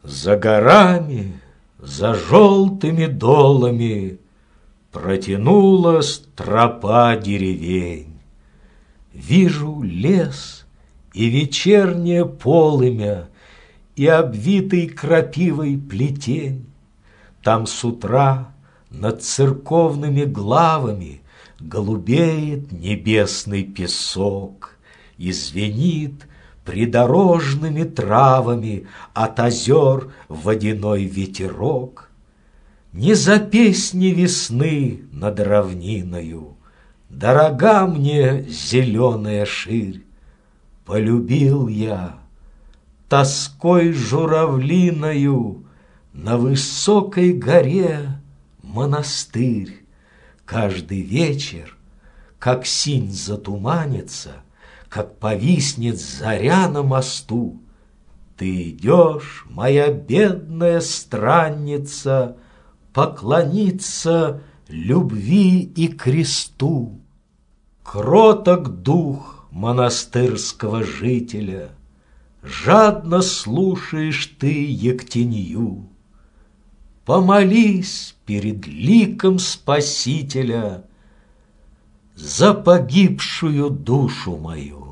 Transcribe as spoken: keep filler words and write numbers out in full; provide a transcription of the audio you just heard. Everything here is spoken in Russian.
За горами, за желтыми долами протянулась тропа деревень. Вижу лес и вечернее полымя, и обвитый крапивой плетень. Там с утра над церковными главами голубеет небесный песок и звенит придорожными травами от озер водяной ветерок. Не за песни весны над равниною дорога мне зеленая ширь. Полюбил я тоской журавлиною на высокой горе монастырь. Каждый вечер, как синь затуманится, как повиснет заря на мосту, ты идешь, моя бедная странница, поклониться любви и кресту. Кроток дух монастырского жителя, жадно слушаешь ты ектенью. Помолись перед ликом Спасителя за погибшую душу мою.